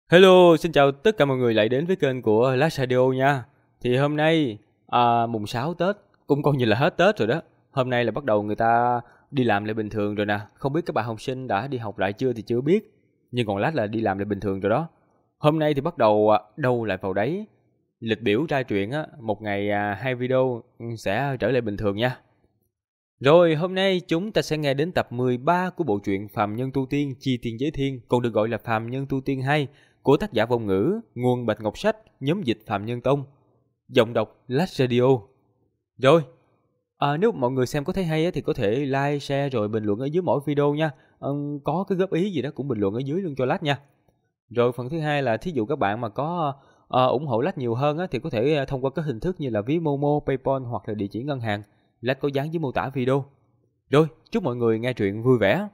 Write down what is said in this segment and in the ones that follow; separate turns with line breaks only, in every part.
Hello, xin chào tất cả mọi người lại đến với kênh của Last Radio nha. Thì hôm nay mùng 6 Tết, cũng coi như là hết Tết rồi đó. Hôm nay là bắt đầu người ta đi làm lại bình thường rồi nè. Không biết các bạn học sinh đã đi học lại chưa thì chưa biết. Nhưng còn Last là đi làm lại bình thường rồi đó. Hôm nay thì bắt đầu đâu lại vào đấy. Lịch biểu ra truyện á, một ngày 2 video sẽ trở lại bình thường nha. Rồi hôm nay chúng ta sẽ nghe đến tập 13 của bộ truyện Phàm Nhân Tu Tiên Chi Tiên Giới Thiên, còn được gọi là Phàm Nhân Tu Tiên 2 của tác giả Vong Ngữ, nguồn Bạch Ngọc Sách, nhóm dịch Phàm Nhân Tông, giọng đọc Last Radio. Rồi, nếu mọi người xem có thấy hay thì có thể like, share rồi bình luận ở dưới mỗi video nha. Có cái góp ý gì đó cũng bình luận ở dưới luôn cho Last nha. Rồi phần thứ hai là thí dụ các bạn mà có ủng hộ Last nhiều hơn thì có thể thông qua các hình thức như là ví Momo, PayPal hoặc là địa chỉ ngân hàng. Last có dán dưới mô tả video. Rồi, chúc mọi người nghe truyện vui vẻ.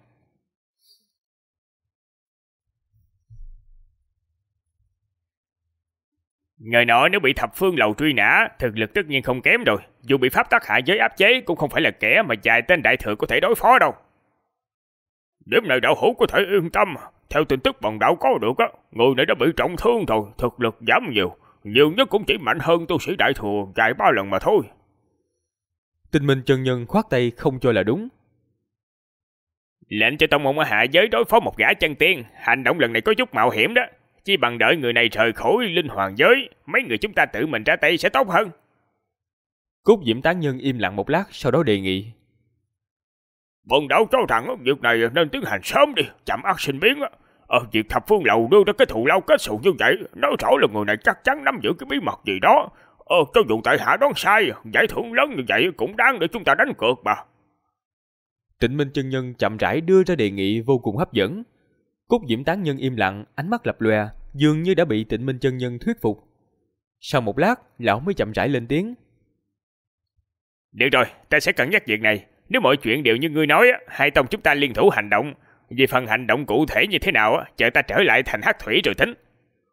Người nọ nếu bị thập phương lầu truy nã, thực lực tất nhiên không kém rồi. Dù bị pháp tắc hạ giới áp chế cũng không phải là kẻ mà vài tên đại thừa có thể đối phó đâu. Điểm này đạo hữu có thể yên tâm. Theo tin tức bằng đạo có được người này đã bị trọng thương rồi, thực lực giảm nhiều. Nhiều nhất cũng chỉ mạnh hơn tu sĩ đại thừa vài ba lần mà thôi.
Tinh Minh chân nhân khoát tay không cho là đúng.
Lệnh cho tông môn ở hạ giới đối phó một gã chân tiên. Hành động lần này có chút mạo hiểm đó. Chỉ bằng đợi người này rời khỏi linh hoàng giới, mấy người chúng ta tự mình ra tay sẽ tốt hơn.
Cốt Diễm tán nhân im lặng một lát, sau đó đề nghị.
Bần đạo cho rằng việc này nên tiến hành sớm đi, chậm ắt sinh biến. Việc thập phương lầu đưa ra cái thù lao kết xù như vậy, nói rõ là người này chắc chắn nắm giữ cái bí mật gì đó. Cho dù tại hạ đoán sai, giải thưởng lớn như vậy cũng đáng để chúng ta đánh cược mà.
Tịnh Minh chân nhân chậm rãi đưa ra đề nghị vô cùng hấp dẫn. Cốt Diễm tán nhân im lặng, ánh mắt lập lòe, dường như đã bị Tịnh Minh chân nhân thuyết phục. Sau một lát, lão mới chậm rãi lên tiếng.
Được rồi, ta sẽ cân nhắc việc này. Nếu mọi chuyện đều như ngươi nói, hai tông chúng ta liên thủ hành động. Về phần hành động cụ thể như thế nào, chờ ta trở lại thành Hắc Thủy rồi tính.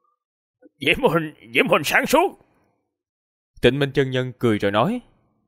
Diễm Huynh sáng suốt.
Tịnh Minh chân nhân cười rồi nói.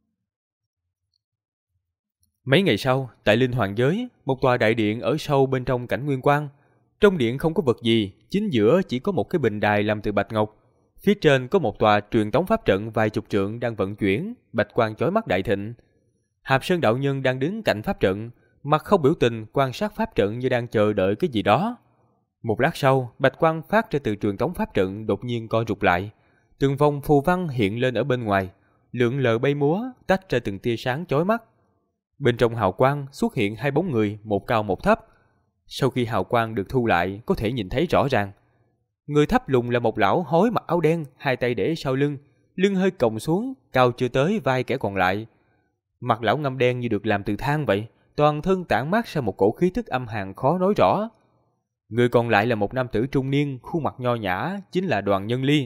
Mấy ngày sau, tại Linh Hoàng Giới, một tòa đại điện ở sâu bên trong cảnh nguyên quang. Trong điện không có vật gì, chính giữa chỉ có một cái bình đài làm từ bạch ngọc. Phía trên có một tòa truyền tống pháp trận vài chục trượng đang vận chuyển, bạch quang chói mắt đại thịnh. Hạp Sơn đạo nhân đang đứng cạnh pháp trận, mặt không biểu tình quan sát pháp trận như đang chờ đợi cái gì đó. Một lát sau, bạch quang phát ra từ truyền tống pháp trận đột nhiên co rụt lại. Từng vòng phù văn hiện lên ở bên ngoài, lượn lờ bay múa, tách ra từng tia sáng chói mắt. Bên trong hào quang xuất hiện hai bóng người, một cao một thấp. Sau khi hào quang được thu lại, có thể nhìn thấy rõ ràng. Người thấp lùn là một lão hói mặc áo đen, hai tay để sau lưng, lưng hơi còng xuống, cao chưa tới vai kẻ còn lại. Mặt lão ngăm đen như được làm từ than vậy, toàn thân tản mát ra một cổ khí tức âm hàn khó nói rõ. Người còn lại là một nam tử trung niên, khuôn mặt nho nhã, chính là Đoàn Nhân Ly.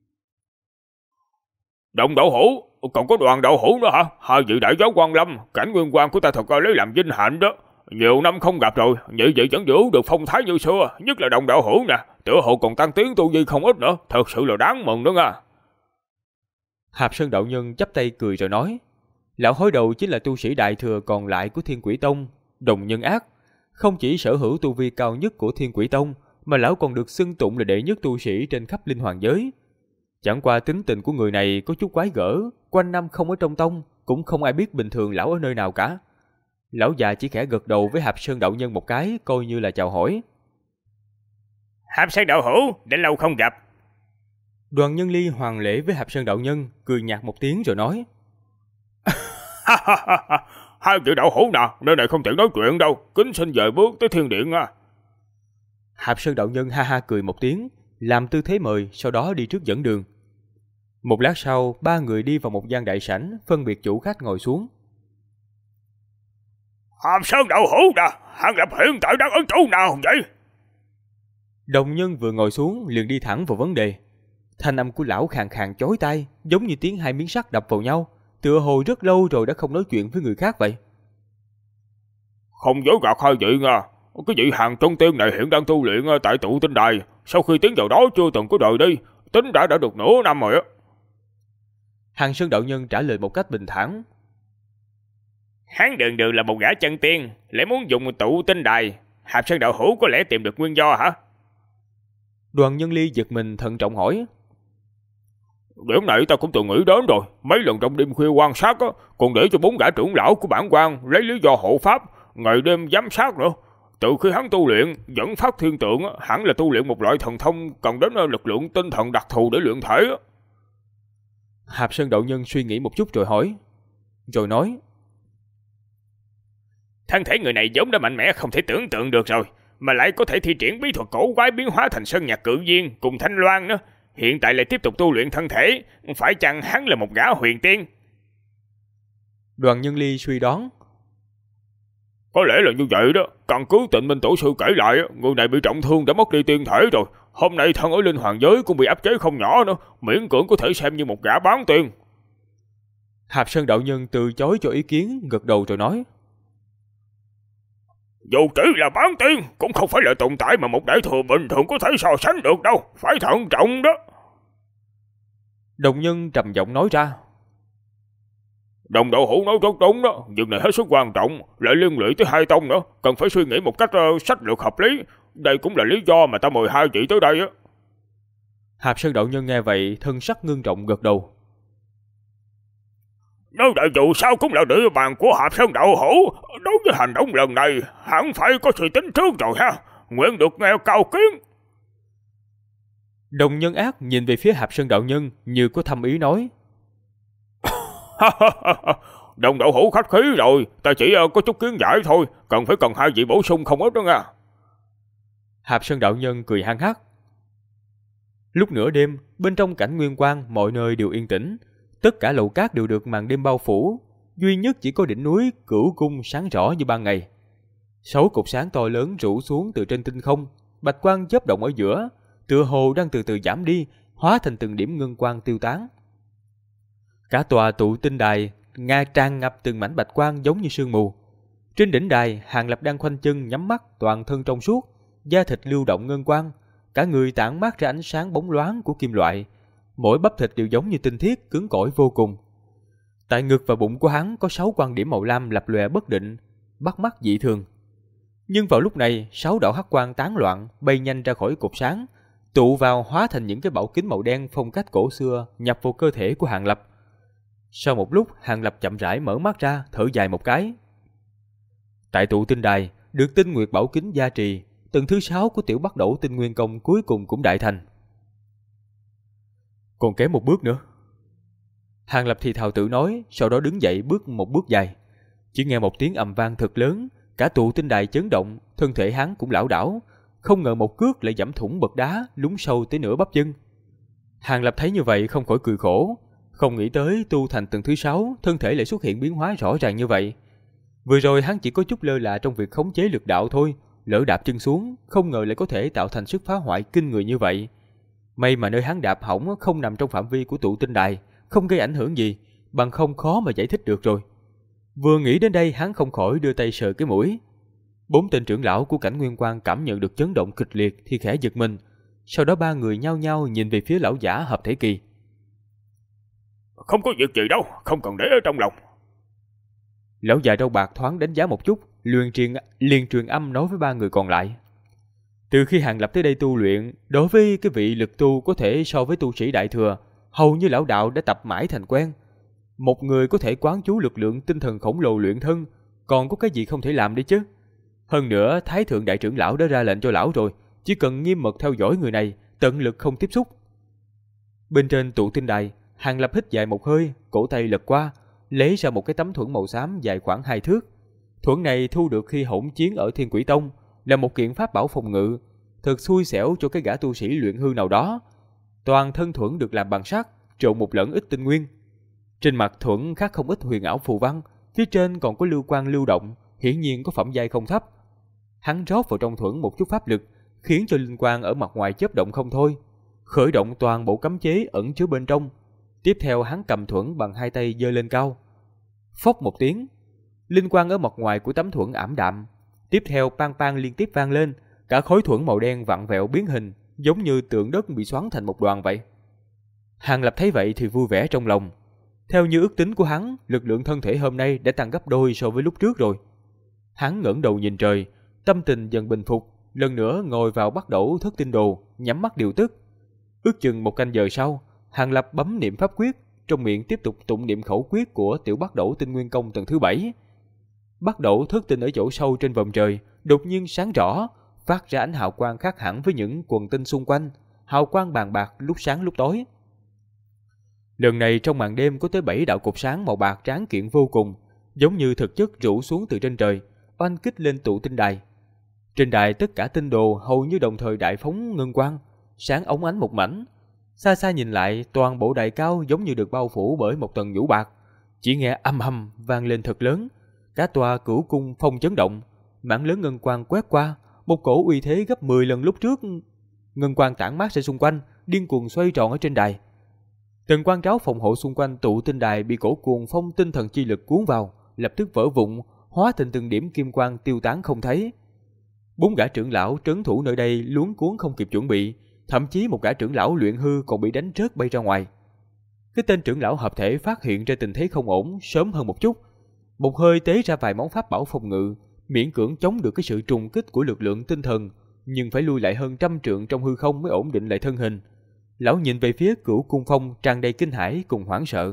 Đồng đạo hữu, còn có Đoàn đạo hữu nữa hả? Hai vị đại giáo quan lâm, cảnh nguyên quan của ta thật lấy làm vinh hạnh đó. Nhiều năm không gặp rồi, vậy vậy vẫn giữ được phong thái như xưa, nhất là đồng đạo hữu nè, tựa hồ còn tăng tiến tu vi không ít nữa, thật sự là đáng mừng đó nha.
Hạp Sơn đạo nhân chắp tay cười rồi nói. Lão hói đầu chính là tu sĩ đại thừa còn lại của Thiên Quỷ Tông, Đồng Nhân Ác. Không chỉ sở hữu tu vi cao nhất của Thiên Quỷ Tông, mà lão còn được xưng tụng là đệ nhất tu sĩ trên khắp Linh Hoàng Giới. Chẳng qua tính tình của người này có chút quái gở, quanh năm không ở trong tông, cũng không ai biết bình thường lão ở nơi nào cả. Lão già chỉ khẽ gật đầu với Hạp Sơn đạo nhân một cái, coi như là chào hỏi.
Hạp Sơn đạo hữu, đã lâu không gặp.
Đoàn Nhân Ly hoàn lễ với Hạp Sơn đạo nhân, cười nhạt một tiếng rồi nói.
Hai vị đạo hữu nào, nơi này không thể nói chuyện đâu, kính xin dời bước tới thiên điện à.
Hạp Sơn đạo nhân ha ha cười một tiếng, làm tư thế mời, sau đó đi trước dẫn đường. Một lát sau, ba người đi vào một gian đại sảnh, phân biệt chủ khách ngồi xuống.
Hàm Sơn đạo hữu nè, Hàng Lập hiện tại đang ở chỗ nào vậy?
Đồng nhân vừa ngồi xuống liền đi thẳng vào vấn đề. Thanh âm của lão khàn khàn chói tai, giống như tiếng hai miếng sắt đập vào nhau, tựa hồ rất lâu rồi đã không nói chuyện với người khác vậy.
Không dối gạt hai vị nha, cái vị Hàng Trung Tiên này hiện đang tu luyện tại tụ tinh đài, sau khi tiến vào đó chưa từng có đời đi, tính đã được nửa năm rồi á.
Hàng Sơn đạo nhân trả lời một cách bình thản.
Hắn đường đường là một gã chân tiên, lại muốn dùng tụ tinh đài, Hạp Sơn đạo hữu có lẽ tìm được nguyên do hả?
Đoàn Nhân Ly giật mình thận trọng hỏi.
Điểm này ta cũng từng nghĩ đến rồi. Mấy lần trong đêm khuya quan sát á, còn để cho 4 gã trưởng lão của bản quan lấy lý do hộ pháp, ngày đêm giám sát nữa. Từ khi hắn tu luyện, dẫn phát thiên tượng, hẳn là tu luyện một loại thần thông cần đến lực lượng tinh thần đặc thù để luyện thể.
Hạp Sơn đạo nhân suy nghĩ một chút rồi hỏi. Rồi nói.
Thân thể người này giống đã mạnh mẽ không thể tưởng tượng được rồi, mà lại có thể thi triển bí thuật cổ quái biến hóa thành sơn nhạc cự viên cùng thanh loan nữa. Hiện tại lại tiếp tục tu luyện thân thể, phải chăng hắn là một gã huyền tiên?
Đoàn Nhân Ly suy đoán.
Có lẽ là như vậy đó. Căn cứ Tịnh Minh tổ sư kể lại, người này bị trọng thương đã mất đi tiên thể rồi. Hôm nay thân ở linh hoàng giới cũng bị áp chế không nhỏ nữa, miễn cưỡng có thể xem như một gã bán tiên.
Hạp Sơn đạo nhân từ chối cho ý kiến, gật đầu rồi nói.
Dù chỉ là bán tiên, cũng không phải là tồn tại mà một đại thừa bình thường có thể so sánh được đâu, phải thận trọng đó.
Đồng nhân trầm giọng nói ra.
Đồng đạo hữu nói rất đúng đó, việc này hết sức quan trọng, lại liên lụy tới hai tông nữa, cần phải suy nghĩ một cách sách lược hợp lý. Đây cũng là lý do mà ta mời hai vị tới đây á.
Hạp Sơn đạo nhân nghe vậy, thân sắc ngưng trọng gật đầu.
Nếu đại dù sao cũng là địa bàn của Hạp Sơn đạo hữu, đối với hành động lần này, hẳn phải có suy tính trước rồi ha. Nguyện được nghe cao kiến.
Đồng nhân ác nhìn về phía Hạp Sơn đạo nhân như có thâm ý nói.
Đồng đạo hữu khách khí rồi, ta chỉ có chút kiến giải thôi, cần hai vị bổ sung không ít đó nha.
Hạp Sơn đạo nhân cười hăng hắc. Lúc nửa đêm, bên trong cảnh nguyên quang mọi nơi đều yên tĩnh, tất cả lầu cát đều được màn đêm bao phủ, duy nhất chỉ có đỉnh núi Cửu Cung sáng rõ như ban ngày. 6 cột sáng to lớn rủ xuống từ trên tinh không, bạch quang chớp động ở giữa, tựa hồ đang từ từ giảm đi, hóa thành từng điểm ngân quang tiêu tán. Cả tòa tụ tinh đài tràn ngập từng mảnh bạch quang giống như sương mù. Trên đỉnh đài, Hàng Lập đang khoanh chân nhắm mắt, toàn thân trong suốt, da thịt lưu động ngân quang, cả người tản mát ra ánh sáng bóng loáng của kim loại, mỗi bắp thịt đều giống như tinh thiết, cứng cỏi vô cùng. Tại ngực và bụng của hắn có 6 quan điểm màu lam lập lòe bất định, bắt mắt dị thường. Nhưng vào lúc này, 6 đạo hắc quang tán loạn bay nhanh ra khỏi cột sáng, tụ vào hóa thành những cái bảo kính màu đen phong cách cổ xưa nhập vào cơ thể của Hàng Lập. Sau một lúc, Hàng Lập chậm rãi mở mắt ra, thở dài một cái. Tại tụ tinh đài, được tinh nguyệt bảo kính gia trì, tầng thứ 6 của tiểu Bắc Đẩu Tinh Nguyên Công cuối cùng cũng đại thành. Còn kém một bước nữa. Hàng Lập thì thào tự nói, sau đó đứng dậy bước một bước dài. Chỉ nghe một tiếng ầm vang thật lớn, cả tụ tinh đài chấn động, thân thể hắn cũng lảo đảo, không ngờ một cước lại giẫm thủng bậc đá, lún sâu tới nửa bắp chân. Hàng Lập thấy như vậy không khỏi cười khổ, không nghĩ tới tu thành tầng thứ 6, thân thể lại xuất hiện biến hóa rõ ràng như vậy. Vừa rồi hắn chỉ có chút lơ là trong việc khống chế lực đạo thôi, lỡ đạp chân xuống, không ngờ lại có thể tạo thành sức phá hoại kinh người như vậy. May mà nơi hắn đạp hỏng không nằm trong phạm vi của tụ tinh đài, không gây ảnh hưởng gì, bằng không khó mà giải thích được rồi. Vừa nghĩ đến đây, hắn không khỏi đưa tay sờ cái mũi. 4 tên trưởng lão của cảnh nguyên quang cảm nhận được chấn động kịch liệt thì khẽ giật mình, sau đó 3 người nhao nhao nhìn về phía lão giả hợp thể kỳ.
Không có việc gì đâu, không cần để ở trong lòng.
Lão già râu bạc thoáng đánh giá một chút, liền truyền âm nói với 3 người còn lại. Từ khi Hàng Lập tới đây tu luyện, đối với cái vị lực tu có thể so với tu sĩ đại thừa, hầu như lão đạo đã tập mãi thành quen. Một người có thể quán chú lực lượng tinh thần khổng lồ luyện thân, còn có cái gì không thể làm đấy chứ? Hơn nữa, Thái thượng đại trưởng lão đã ra lệnh cho lão rồi, chỉ cần nghiêm mật theo dõi người này, tận lực không tiếp xúc. Bên trên tụ tinh đài, Hàng Lập hít dài một hơi, cổ tay lật qua, lấy ra một cái tấm thuẫn màu xám dài khoảng 2 thước. Thuẫn này thu được khi hỗn chiến ở Thiên Quỷ Tông, là một kiện pháp bảo phòng ngự, thật xui xẻo cho cái gã tu sĩ luyện hư nào đó. Toàn thân thuẫn được làm bằng sắt, trộn một lẫn ít tinh nguyên. Trên mặt thuẫn khắc không ít huyền ảo phù văn, phía trên còn có lưu quang lưu động, hiển nhiên có phẩm giai không thấp. Hắn rót vào trong thuẫn một chút pháp lực, khiến cho linh quang ở mặt ngoài chớp động không thôi, khởi động toàn bộ cấm chế ẩn chứa bên trong. Tiếp theo hắn cầm thuẫn bằng 2 tay giơ lên cao. Phốc một tiếng, linh quang ở mặt ngoài của tấm thuẫn ảm đạm. Tiếp theo pang pang liên tiếp vang lên, cả khối thuẫn màu đen vặn vẹo biến hình, giống như tượng đất bị xoắn thành một đoàn vậy. Hàng Lập thấy vậy thì vui vẻ trong lòng. Theo như ước tính của hắn, lực lượng thân thể hôm nay đã tăng gấp đôi so với lúc trước rồi. Hắn ngẩng đầu nhìn trời, tâm tình dần bình phục, lần nữa ngồi vào bắt đầu thất tinh đồ, nhắm mắt điều tức. Ước chừng 1 canh giờ sau, Hàng Lập bấm niệm pháp quyết, trong miệng tiếp tục tụng niệm khẩu quyết của tiểu bắt đầu tinh nguyên công tầng thứ 7. Bắt đầu thất tinh ở chỗ sâu trên vòm trời đột nhiên sáng rõ, phát ra ánh hào quang khác hẳn với những quần tinh xung quanh, hào quang bàn bạc lúc sáng lúc tối. Lần này trong màn đêm có tới 7 đạo cột sáng màu bạc tráng kiện vô cùng, giống như thực chất rủ xuống từ trên trời, oanh kích lên tụ tinh đài. Trên đài tất cả tinh đồ hầu như đồng thời đại phóng ngân quang, sáng óng ánh một mảnh. Xa xa nhìn lại, toàn bộ đài cao giống như được bao phủ bởi một tầng nhũ bạc. Chỉ nghe âm ầm vang lên thật lớn, cả tòa Cửu cung phong chấn động, mảng lớn ngân quang quét qua, một cổ uy thế gấp 10 lần lúc trước. Ngân quang tản mát ra xung quanh, điên cuồng xoay tròn ở trên đài. Từng quang tráo phòng hộ xung quanh tụ tinh đài bị cổ cuồng phong tinh thần chi lực cuốn vào, lập tức vỡ vụn, hóa thành từng điểm kim quang tiêu tán không thấy. 4 gã trưởng lão trấn thủ nơi đây luống cuống không kịp chuẩn bị, thậm chí một gã trưởng lão luyện hư còn bị đánh rớt bay ra ngoài. Cái tên trưởng lão hợp thể phát hiện ra tình thế không ổn sớm hơn một chút, một hơi tế ra vài món pháp bảo phòng ngự, miễn cưỡng chống được cái sự trùng kích của lực lượng tinh thần, nhưng phải lui lại hơn 100 trượng trong hư không mới ổn định lại thân hình. Lão nhìn về phía Cửu cung phong tràn đầy kinh hãi cùng hoảng sợ.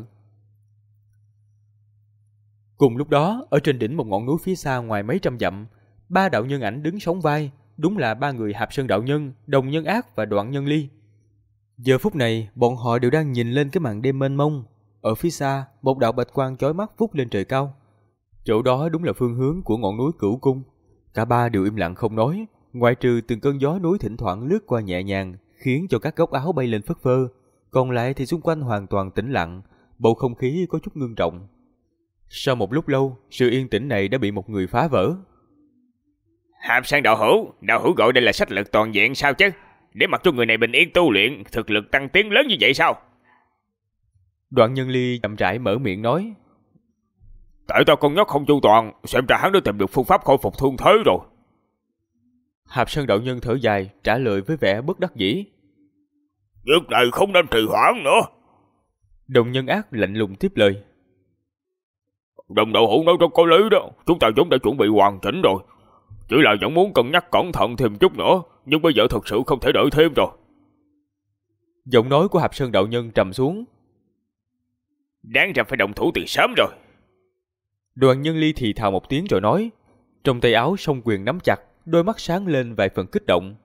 Cùng lúc đó, ở trên đỉnh một ngọn núi phía xa ngoài mấy trăm dặm, 3 đạo nhân ảnh đứng sóng vai, đúng là 3 người Hạp Sơn đạo nhân, Đồng Nhân Ác và Đoạn Nhân Ly. Giờ phút này, bọn họ đều đang nhìn lên cái màn đêm mênh mông. Ở phía xa, một đạo bạch quang chói mắt vút lên trời cao. Chỗ đó đúng là phương hướng của ngọn núi Cửu cung. Cả ba đều im lặng không nói, ngoại trừ từng cơn gió núi thỉnh thoảng lướt qua nhẹ nhàng, khiến cho các góc áo bay lên phất phơ. Còn lại thì xung quanh hoàn toàn tĩnh lặng, bầu không khí có chút ngưng trọng. Sau một lúc lâu, sự yên tĩnh này đã bị một người phá vỡ.
Hạp Sơn đạo hữu gọi đây là sách lược toàn diện sao chứ? Để mặc cho người này bình yên tu luyện, thực lực tăng tiến lớn như vậy sao?
Đoạn Nhân Ly chậm rãi mở miệng nói.
Tại tao con nhóc không chu toàn, xem ra hắn đã tìm được phương pháp khôi phục thương thế rồi.
Hạp Sơn đạo nhân thở dài, trả lời với vẻ bất đắc dĩ.
Việc này không nên trì hoãn nữa.
Đồng Nhân Ác lạnh lùng tiếp lời.
Đồng đạo hữu nói rất có lý đó, chúng ta vốn đã chuẩn bị hoàn chỉnh rồi. Chỉ là vẫn muốn cân nhắc cẩn thận thêm chút nữa, nhưng bây giờ thật sự không thể đợi thêm rồi.
Giọng nói của Hạp Sơn đạo nhân trầm xuống.
Đáng ra phải động thủ từ sớm rồi.
Đoàn Nhân Ly thì thào một tiếng rồi nói, trong tay áo song quyền nắm chặt, đôi mắt sáng lên vài phần kích động.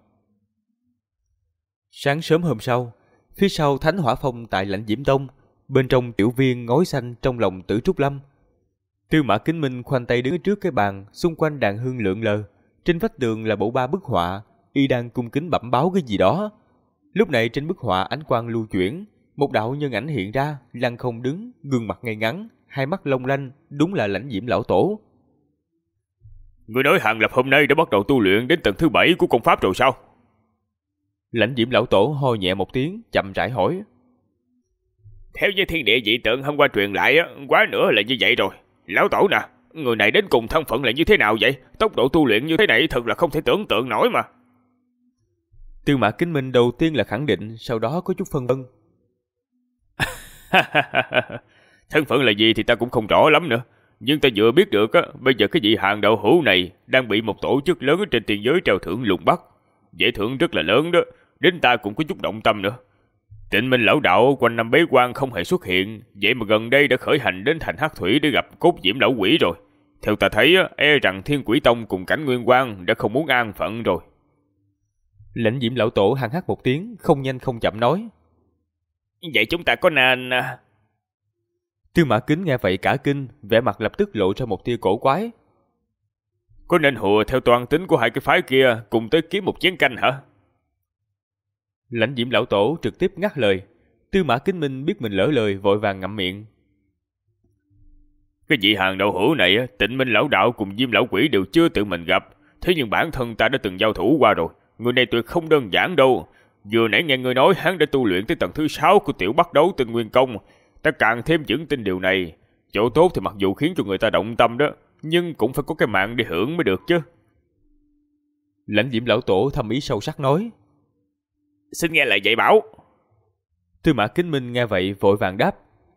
Sáng sớm hôm sau, phía sau Thánh Hỏa Phong tại Lãnh Diễm Tông, bên trong tiểu viên ngói xanh trong lòng Tử Trúc Lâm. Tư Mã Kính Minh khoanh tay đứng trước cái bàn, xung quanh đàn hương lượn lờ. Trên vách tường là bộ ba bức họa, y đang cung kính bẩm báo cái gì đó. Lúc này trên bức họa ánh quang lưu chuyển, một đạo nhân ảnh hiện ra, lăng không đứng, gương mặt ngay ngắn, hai mắt long lanh, đúng là Lãnh Diễm lão tổ.
Người nói Hàng Lập hôm nay đã bắt đầu tu luyện đến tầng thứ 7 của công pháp rồi sao?
Lãnh Diễm lão tổ ho nhẹ một tiếng, chậm rãi hỏi.
Theo như thiên địa dị tượng hôm qua truyền lại, quá nữa là như vậy rồi. Lão tổ nè, người này đến cùng thân phận là như thế nào vậy? Tốc độ tu luyện như thế này thật là không thể tưởng tượng nổi mà.
Tư Mã Kính Minh đầu tiên là khẳng định, sau đó có chút phân vân.
Thân phận là gì thì ta cũng không rõ lắm nữa. Nhưng ta vừa biết được bây giờ cái vị Hàng đạo hữu này đang bị một tổ chức lớn ở trên tiền giới treo thưởng lùng bắt. Giải thưởng rất là lớn đó, đến ta cũng có chút động tâm nữa. Tịnh Minh lão đạo quanh năm bế quan không hề xuất hiện, vậy mà gần đây đã khởi hành đến thành Hắc Thủy để gặp Cốt Diễm lão quỷ rồi. Theo ta thấy, e rằng Thiên Quỷ Tông cùng Cảnh Nguyên Quang đã không muốn an phận rồi.
Lãnh Diễm lão tổ hăng hắc một tiếng, không nhanh không chậm nói.
Vậy chúng ta có nên...
Tư Mã Kính nghe vậy cả kinh, vẻ mặt lập tức lộ ra một tia cổ quái.
Có nên hùa theo toàn tính của hai cái phái kia cùng tới kiếm một chén canh hả?
Lãnh Diễm lão tổ trực tiếp ngắt lời. Tư Mã Kính Minh biết mình lỡ lời, vội vàng ngậm miệng.
Cái vị Hàng đạo hữu này, Tịnh Minh lão đạo cùng Diêm lão quỷ đều chưa tự mình gặp, thế nhưng bản thân ta đã từng giao thủ qua rồi. Người này tuyệt không đơn giản đâu. Vừa nãy nghe người nói hắn đã tu luyện tới tầng thứ 6 của tiểu bắt đấu tinh nguyên công, ta càng thêm vững tin điều này. Chỗ tốt thì mặc dù khiến cho người ta động tâm đó, nhưng cũng phải có cái mạng để hưởng mới được chứ.
Lãnh Diễm lão tổ thâm ý sâu sắc nói.
Xin nghe lời dạy bảo.
Tư Mã Kính Minh nghe vậy vội vàng đáp.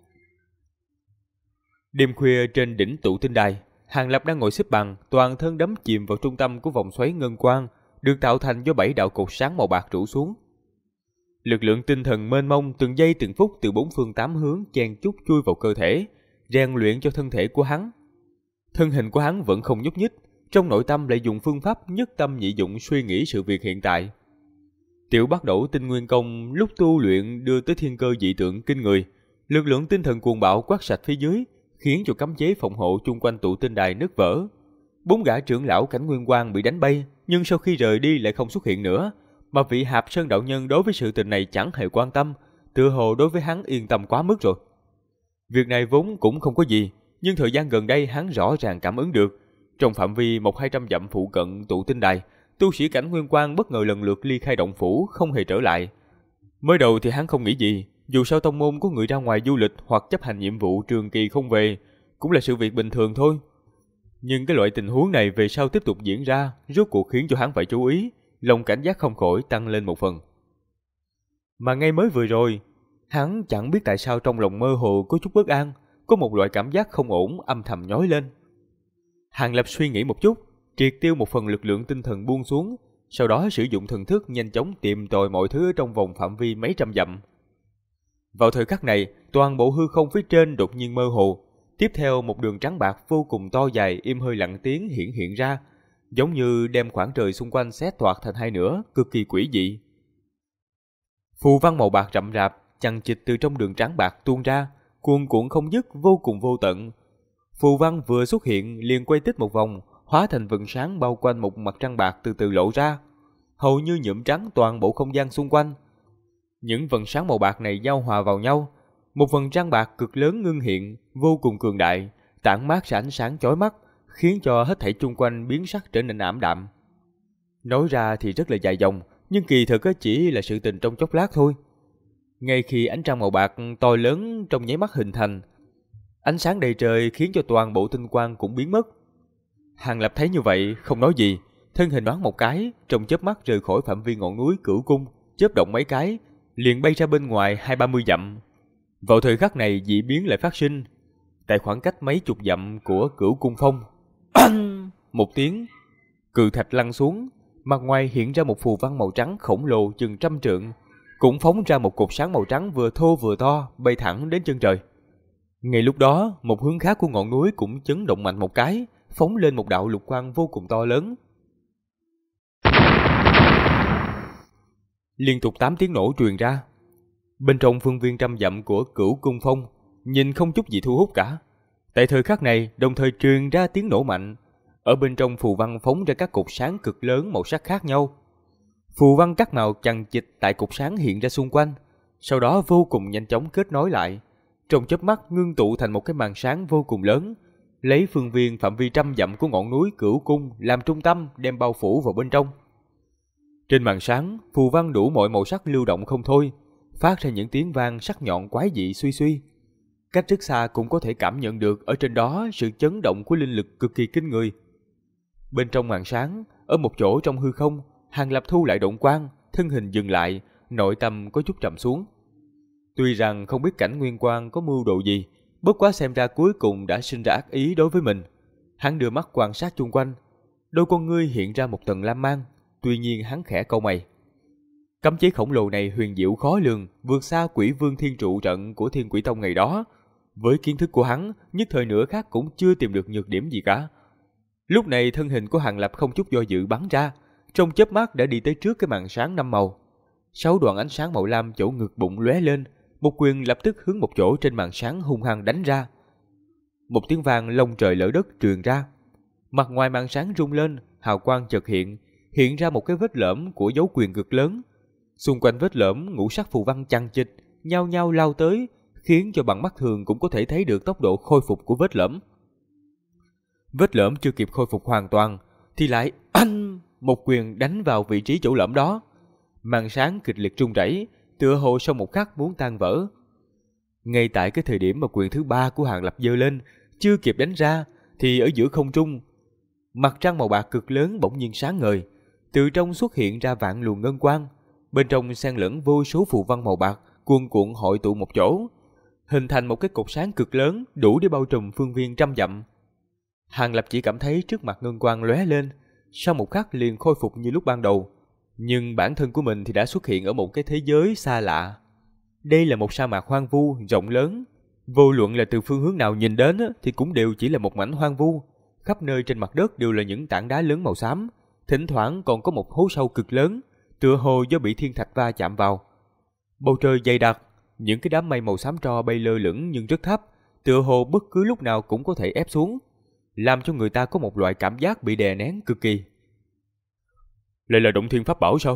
Đêm khuya trên đỉnh tụ tinh đài, Hàng Lập đang ngồi xếp bằng, toàn thân đắm chìm vào trung tâm của vòng xoáy ngân quang, được tạo thành do 7 đạo cột sáng màu bạc rủ xuống. Lực lượng tinh thần mênh mông từng giây từng phút từ 4 phương 8 hướng chen chúc chui vào cơ thể, rèn luyện cho thân thể của hắn. Thân hình của hắn vẫn không nhúc nhích, trong nội tâm lại dùng phương pháp nhất tâm nhị dụng suy nghĩ sự việc hiện tại. Tiểu Bát Đẩu Tinh Nguyên Công lúc tu luyện đưa tới thiên cơ dị tượng kinh người, lực lượng tinh thần cuồng bạo quét sạch phía dưới, khiến cho cấm chế phòng hộ chung quanh tụ tinh đài nứt vỡ. 4 gã trưởng lão Cảnh Nguyên Quang bị đánh bay, nhưng sau khi rời đi lại không xuất hiện nữa, mà vị Hạp Sơn đạo nhân đối với sự tình này chẳng hề quan tâm, tựa hồ đối với hắn yên tâm quá mức rồi. Việc này vốn cũng không có gì, nhưng thời gian gần đây hắn rõ ràng cảm ứng được, trong phạm vi 100-200 dặm phụ cận tụ tinh đài, tu sĩ Cảnh Nguyên Quang bất ngờ lần lượt ly khai động phủ, không hề trở lại. Mới đầu thì hắn không nghĩ gì, dù sao tông môn có người ra ngoài du lịch hoặc chấp hành nhiệm vụ trường kỳ không về, cũng là sự việc bình thường thôi. Nhưng cái loại tình huống này về sau tiếp tục diễn ra, rốt cuộc khiến cho hắn phải chú ý, lòng cảnh giác không khỏi tăng lên một phần. Mà ngay mới vừa rồi, hắn chẳng biết tại sao trong lòng mơ hồ có chút bất an, có một loại cảm giác không ổn âm thầm nhói lên. Hàng Lập suy nghĩ một chút, triệt tiêu một phần lực lượng tinh thần buông xuống, sau đó sử dụng thần thức nhanh chóng tìm tòi mọi thứ trong vòng phạm vi mấy trăm dặm. Vào thời khắc này, toàn bộ hư không phía trên đột nhiên mơ hồ, tiếp theo một đường trắng bạc vô cùng to dài im hơi lặng tiếng hiện ra, giống như đem khoảng trời xung quanh xé toạc thành hai nửa, cực kỳ quỷ dị. Phù văn màu bạc rậm rạp, chằng chịt từ trong đường trắng bạc tuôn ra, cuồn cuộn không dứt, vô cùng vô tận. Phù văn vừa xuất hiện liền quay tít một vòng, hóa thành vầng sáng bao quanh một mặt trăng bạc từ từ lộ ra, hầu như nhuộm trắng toàn bộ không gian xung quanh. Những vầng sáng màu bạc này giao hòa vào nhau, một vầng trăng bạc cực lớn ngưng hiện, vô cùng cường đại, tản mát ra ánh sáng chói mắt, khiến cho hết thảy chung quanh biến sắc trở nên ảm đạm. Nói ra thì rất là dài dòng, nhưng kỳ thực chỉ là sự tình trong chốc lát thôi. Ngay khi ánh trăng màu bạc to lớn trong nháy mắt hình thành, ánh sáng đầy trời khiến cho toàn bộ tinh quang cũng biến mất. Hàng Lập thấy như vậy, không nói gì, thân hình nhoáng một cái, trong chớp mắt rời khỏi phạm vi ngọn núi Cửu Cung, chớp động mấy cái, liền bay ra bên ngoài 20-30 dặm. Vào thời khắc này dị biến lại phát sinh, tại khoảng cách mấy chục dặm của Cửu Cung Phong. Một tiếng, cự thạch lăn xuống, mặt ngoài hiện ra một phù văn màu trắng khổng lồ chừng 100 trượng, cũng phóng ra một cột sáng màu trắng vừa thô vừa to, bay thẳng đến chân trời. Ngay lúc đó, một hướng khác của ngọn núi cũng chấn động mạnh một cái, phóng lên một đạo lục quang vô cùng to lớn. Liên tục 8 tiếng nổ truyền ra. Bên trong phương viên 100 dặm của Cửu Cung Phong, nhìn không chút gì thu hút cả. Tại thời khắc này, đồng thời truyền ra tiếng nổ mạnh. Ở bên trong phù văn phóng ra các cột sáng cực lớn màu sắc khác nhau. Phù văn các màu chằng chịt tại cột sáng hiện ra xung quanh, sau đó vô cùng nhanh chóng kết nối lại, trong chớp mắt ngưng tụ thành một cái màn sáng vô cùng lớn, lấy phương viên phạm vi 100 dặm của ngọn núi Cửu Cung làm trung tâm, đem bao phủ vào bên trong. Trên màn sáng, phù văn đủ mọi màu sắc lưu động không thôi, phát ra những tiếng vang sắc nhọn quái dị suy suy. Cách rất xa cũng có thể cảm nhận được ở trên đó sự chấn động của linh lực cực kỳ kinh người. Bên trong màn sáng, ở một chỗ trong hư không, Hàng Lập thu lại động quang, thân hình dừng lại, nội tâm có chút trầm xuống. Tuy rằng không biết Cảnh Nguyên Quang có mưu đồ gì, bất quá xem ra cuối cùng đã sinh ra ác ý đối với mình. Hắn đưa mắt quan sát chung quanh, đôi con ngươi hiện ra một tầng lam mang, tuy nhiên hắn khẽ cau mày. Cấm chế khổng lồ này huyền diệu khó lường, vượt xa Quỷ Vương Thiên Trụ trận của Thiên Quỷ Tông ngày đó. Với kiến thức của hắn, nhất thời nửa khác cũng chưa tìm được nhược điểm gì cả. Lúc này thân hình của Hàng Lập không chút do dự bắn ra, trong chớp mắt đã đi tới trước cái màn sáng 5 màu. 6 đoạn ánh sáng màu lam chỗ ngực bụng lóe lên, một quyền lập tức hướng một chỗ trên màn sáng hung hăng đánh ra. Một tiếng vang lông trời lở đất truyền ra. Mặt ngoài màn sáng rung lên, hào quang chợt hiện ra một cái vết lõm của dấu quyền cực lớn. Xung quanh vết lõm ngũ sắc phù văn chằng chịt, nhao nhao lao tới, khiến cho bằng mắt thường cũng có thể thấy được tốc độ khôi phục của vết lõm. Vết lõm chưa kịp khôi phục hoàn toàn, thì lại một quyền đánh vào vị trí chỗ lõm đó. Màn sáng kịch liệt rung rẩy, tựa hồ sau một khắc muốn tan vỡ. Ngay tại cái thời điểm mà quyền thứ 3 của Hàng Lập giơ lên, chưa kịp đánh ra, thì ở giữa không trung, mặt trăng màu bạc cực lớn bỗng nhiên sáng ngời, từ trong xuất hiện ra vạn luồng ngân quang, bên trong xen lẫn vô số phù văn màu bạc cuồn cuộn hội tụ một chỗ, hình thành một cái cột sáng cực lớn đủ để bao trùm phương viên 100 dặm. Hàng Lập chỉ cảm thấy trước mặt ngân quang lóe lên, sau một khắc liền khôi phục như lúc ban đầu. Nhưng bản thân của mình thì đã xuất hiện ở một cái thế giới xa lạ. Đây là một sa mạc hoang vu, rộng lớn. Vô luận là từ phương hướng nào nhìn đến thì cũng đều chỉ là một mảnh hoang vu. Khắp nơi trên mặt đất đều là những tảng đá lớn màu xám. Thỉnh thoảng còn có một hố sâu cực lớn, tựa hồ do bị thiên thạch va chạm vào. Bầu trời dày đặc, những cái đám mây màu xám tro bay lơ lửng nhưng rất thấp, tựa hồ bất cứ lúc nào cũng có thể ép xuống, làm cho người ta có một loại cảm giác bị đè nén cực kỳ. Lại là động thiên pháp bảo sao?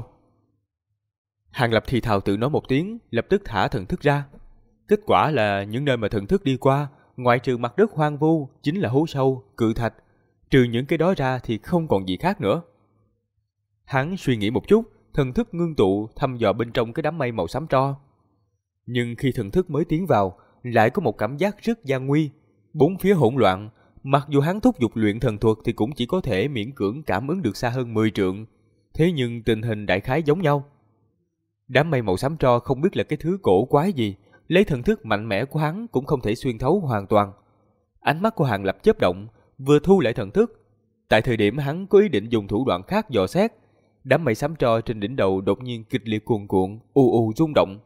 Hàng Lập thì thào tự nói một tiếng, lập tức thả thần thức ra. Kết quả là những nơi mà thần thức đi qua, ngoại trừ mặt đất hoang vu, chính là hố sâu, cự thạch. Trừ những cái đó ra thì không còn gì khác nữa. Hắn suy nghĩ một chút, thần thức ngưng tụ thăm dò bên trong cái đám mây màu xám tro. Nhưng khi thần thức mới tiến vào, lại có một cảm giác rất gian nguy. Bốn phía hỗn loạn, mặc dù hắn thúc giục luyện thần thuật thì cũng chỉ có thể miễn cưỡng cảm ứng được xa hơn 10 trượng. Thế nhưng tình hình đại khái giống nhau. Đám mây màu xám tro không biết là cái thứ cổ quái gì, lấy thần thức mạnh mẽ của hắn cũng không thể xuyên thấu hoàn toàn. Ánh mắt của Hàng Lập chớp động, vừa thu lại thần thức. Tại thời điểm hắn có ý định dùng thủ đoạn khác dò xét, đám mây xám tro trên đỉnh đầu đột nhiên kịch liệt cuồn cuộn, ù ù rung động.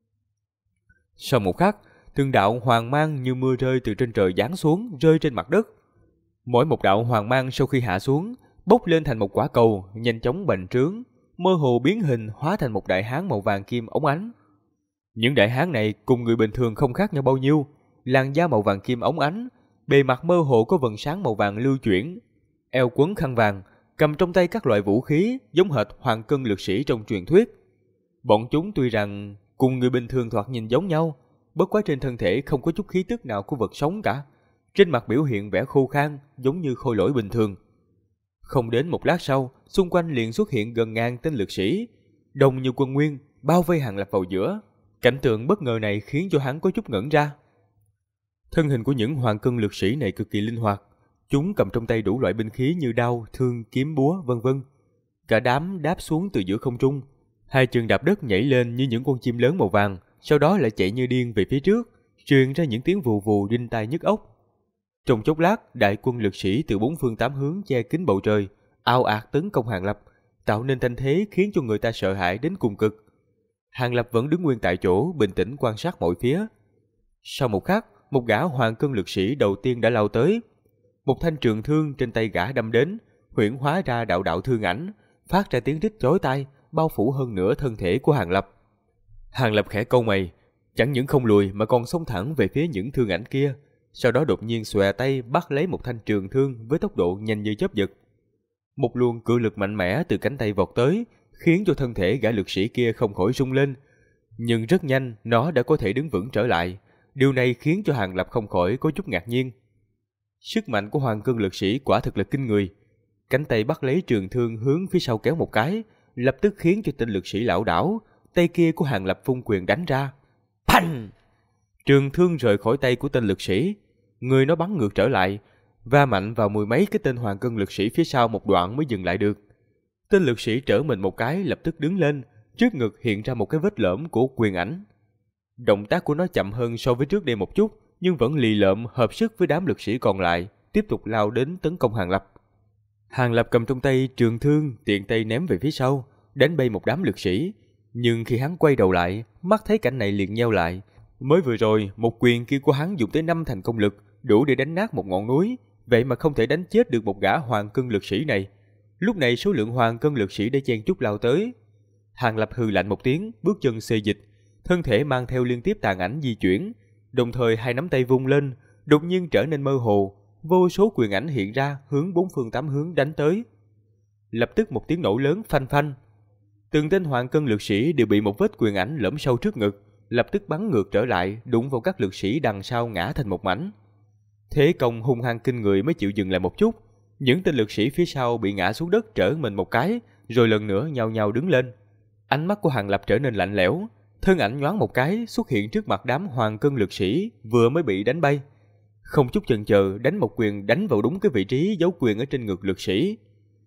Sau một khắc, từng đạo hoàng mang như mưa rơi từ trên trời giáng xuống, rơi trên mặt đất. Mỗi một đạo hoàng mang sau khi hạ xuống, bốc lên thành một quả cầu, nhanh chóng bành trướng, mơ hồ biến hình hóa thành một đại hán màu vàng kim óng ánh. Những đại hán này cùng người bình thường không khác nhau bao nhiêu, làn da màu vàng kim óng ánh, bề mặt mơ hồ có vầng sáng màu vàng lưu chuyển, eo quấn khăn vàng, cầm trong tay các loại vũ khí giống hệt hoàng cân lực sĩ trong truyền thuyết. Bọn chúng tuy rằng cùng người bình thường thoạt nhìn giống nhau, bất quá trên thân thể không có chút khí tức nào của vật sống cả, trên mặt biểu hiện vẻ khô khan giống như khôi lỗi bình thường. Không đến một lát sau, xung quanh liền xuất hiện gần ngàn tên lực sĩ, đông như quân nguyên, bao vây Hàng Lập vào giữa. Cảnh tượng bất ngờ này khiến cho hắn có chút ngẩn ra. Thân hình của những hoàng cân lực sĩ này cực kỳ linh hoạt, chúng cầm trong tay đủ loại binh khí như đao, thương, kiếm, búa, vân vân. Cả đám đáp xuống từ giữa không trung, hai chân đạp đất nhảy lên như những con chim lớn màu vàng, sau đó lại chạy như điên về phía trước, truyền ra những tiếng vù vù đinh tai nhức óc. Trong chốc lát, đại quân lực sĩ từ bốn phương tám hướng che kín bầu trời, ào ạt tấn công Hàng Lập, tạo nên thanh thế khiến cho người ta sợ hãi đến cùng cực. Hàng Lập vẫn đứng nguyên tại chỗ, bình tĩnh quan sát mọi phía. Sau một khắc, một gã hoàng cân lực sĩ đầu tiên đã lao tới. Một thanh trường thương trên tay gã đâm đến, huyễn hóa ra đạo đạo thương ảnh, phát ra tiếng rít chói tai, bao phủ hơn nửa thân thể của Hàng Lập. Hàng Lập khẽ cau mày, chẳng những không lùi mà còn xông thẳng về phía những thương ảnh kia, sau đó đột nhiên xòe tay bắt lấy một thanh trường thương với tốc độ nhanh như chớp giật. Một luồng cự lực mạnh mẽ từ cánh tay vọt tới, khiến cho thân thể gã lực sĩ kia không khỏi rung lên. Nhưng rất nhanh, nó đã có thể đứng vững trở lại. Điều này khiến cho Hàng Lập không khỏi có chút ngạc nhiên. Sức mạnh của hoàng cân lực sĩ quả thực là kinh người. Cánh tay bắt lấy trường thương hướng phía sau kéo một cái, lập tức khiến cho tên lực sĩ lảo đảo. Tay kia của Hàng Lập vung quyền đánh ra. Phanh! Trường thương rời khỏi tay của tên lực sĩ, người nó bắn ngược trở lại, va mạnh vào mười mấy cái tên hoàng cân lực sĩ phía sau một đoạn mới dừng lại được. Tên lực sĩ trở mình một cái lập tức đứng lên, trước ngực hiện ra một cái vết lõm của quyền ảnh. Động tác của nó chậm hơn so với trước đây một chút, nhưng vẫn lì lợm hợp sức với đám lực sĩ còn lại, tiếp tục lao đến tấn công Hàng Lập. Hàng Lập cầm trong tay trường thương, tiện tay ném về phía sau, đánh bay một đám lực sĩ. Nhưng khi hắn quay đầu lại, mắt thấy cảnh này liền nheo lại. Mới vừa rồi, một quyền kia của hắn dùng tới 5 thành công lực, đủ để đánh nát một ngọn núi, vậy mà không thể đánh chết được một gã hoàng cân lực sĩ này. Lúc này số lượng hoàng cân lực sĩ đã chen chúc lao tới. Hàng Lập hừ lạnh một tiếng, bước chân xê dịch, thân thể mang theo liên tiếp tàn ảnh di chuyển, đồng thời hai nắm tay vung lên, đột nhiên trở nên mơ hồ, vô số quyền ảnh hiện ra hướng bốn phương tám hướng đánh tới. Lập tức một tiếng nổ lớn phanh phanh. Từng tên hoàng cân lực sĩ đều bị một vết quyền ảnh lõm sâu trước ngực, lập tức bắn ngược trở lại, đụng vào các lực sĩ đằng sau ngã thành một mảnh. Thế công hung hăng kinh người mới chịu dừng lại một chút. Những tên lực sĩ phía sau bị ngã xuống đất trở mình một cái, rồi lần nữa nhao nhao đứng lên. Ánh mắt của Hàng Lập trở nên lạnh lẽo, thân ảnh nhoáng một cái xuất hiện trước mặt đám hoàng cân lực sĩ vừa mới bị đánh bay. Không chút chần chờ đánh một quyền đánh vào đúng cái vị trí dấu quyền ở trên ngực lực sĩ.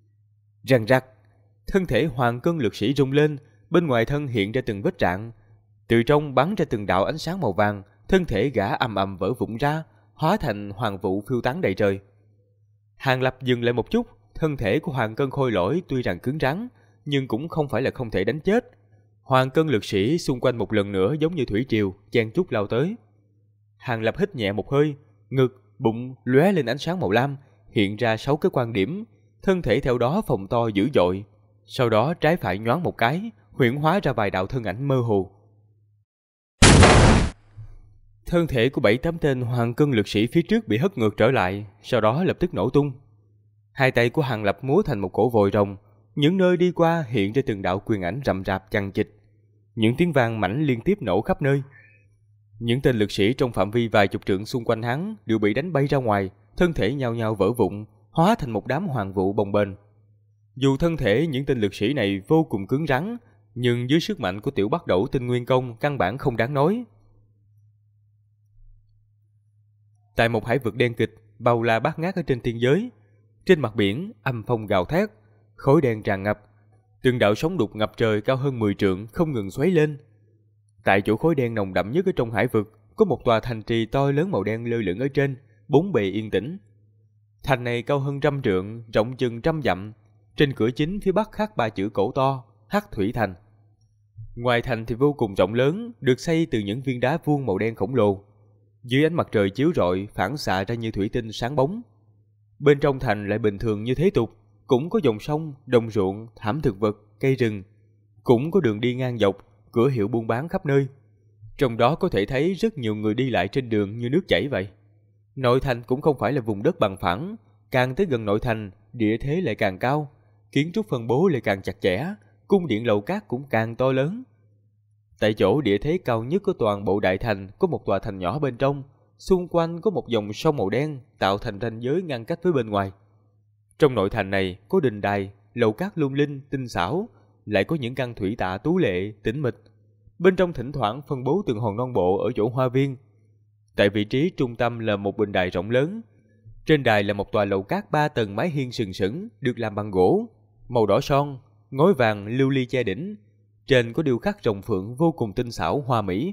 Răng rắc, thân thể hoàng cân lực sĩ rung lên, bên ngoài thân hiện ra từng vết rạn, từ trong bắn ra từng đạo ánh sáng màu vàng, thân thể gã ầm ầm vỡ vụn ra, hóa thành hoàng vụ phiêu tán đầy trời. Hàng Lập dừng lại một chút, thân thể của Hoàng Cân Khôi Lỗi tuy rằng cứng rắn, nhưng cũng không phải là không thể đánh chết. Hoàng Cân lực sĩ xung quanh một lần nữa giống như thủy triều, chen chúc lao tới. Hàng Lập hít nhẹ một hơi, ngực, bụng lóe lên ánh sáng màu lam, hiện ra 6 cái quan điểm, thân thể theo đó phồng to dữ dội. Sau đó trái phải nhoáng một cái, huyễn hóa ra vài đạo thân ảnh mơ hồ. Thân thể của 7-8 tên Hoàng Cân lực sĩ phía trước bị hất ngược trở lại, sau đó lập tức nổ tung. Hai tay của Hàng Lập múa thành một cổ vòi rồng, những nơi đi qua hiện ra từng đạo quyền ảnh rậm rạp chằng chịt. Những tiếng vang mãnh liên tiếp nổ khắp nơi. Những tên lực sĩ trong phạm vi vài chục trượng xung quanh hắn đều bị đánh bay ra ngoài, thân thể nhao nhao vỡ vụn, hóa thành một đám hoàng vụ bồng bềnh. Dù thân thể những tên lực sĩ này vô cùng cứng rắn, nhưng dưới sức mạnh của tiểu Bắc Đẩu Tinh Nguyên Công căn bản không đáng nói. Tại một hải vực đen kịch, bao la bát ngát ở trên tiên giới, trên mặt biển âm phong gào thét, khói đen tràn ngập, từng đạo sóng đục ngập trời cao hơn 10 trượng không ngừng xoáy lên. Tại chỗ khói đen nồng đậm nhất ở trong hải vực, có một tòa thành trì to lớn màu đen lơ lửng ở trên, bốn bề yên tĩnh. Thành này cao hơn 100 trượng, rộng chừng 100 dặm. Trên cửa chính phía bắc khắc 3 chữ cổ to, Hắc Thủy Thành. Ngoài thành thì vô cùng rộng lớn, được xây từ những viên đá vuông màu đen khổng lồ. Dưới ánh mặt trời chiếu rọi, phản xạ ra như thủy tinh sáng bóng. Bên trong thành lại bình thường như thế tục, cũng có dòng sông, đồng ruộng, thảm thực vật, cây rừng, cũng có đường đi ngang dọc, cửa hiệu buôn bán khắp nơi. Trong đó có thể thấy rất nhiều người đi lại trên đường như nước chảy vậy. Nội thành cũng không phải là vùng đất bằng phẳng, càng tới gần nội thành, địa thế lại càng cao, kiến trúc phân bố lại càng chặt chẽ, cung điện lầu cát cũng càng to lớn. Tại chỗ địa thế cao nhất của toàn bộ đại thành có một tòa thành nhỏ bên trong, xung quanh có một dòng sông màu đen tạo thành ranh giới ngăn cách với bên ngoài. Trong nội thành này có đình đài, lầu cát lung linh, tinh xảo, lại có những căn thủy tạ tú lệ, tĩnh mịch. Bên trong thỉnh thoảng phân bố từng hòn non bộ ở chỗ hoa viên. Tại vị trí trung tâm là một bình đài rộng lớn. Trên đài là một tòa lầu cát 3 tầng mái hiên sừng sững, được làm bằng gỗ, màu đỏ son, ngói vàng lưu ly che đỉnh. Trên có điêu khắc rồng phượng vô cùng tinh xảo hoa mỹ.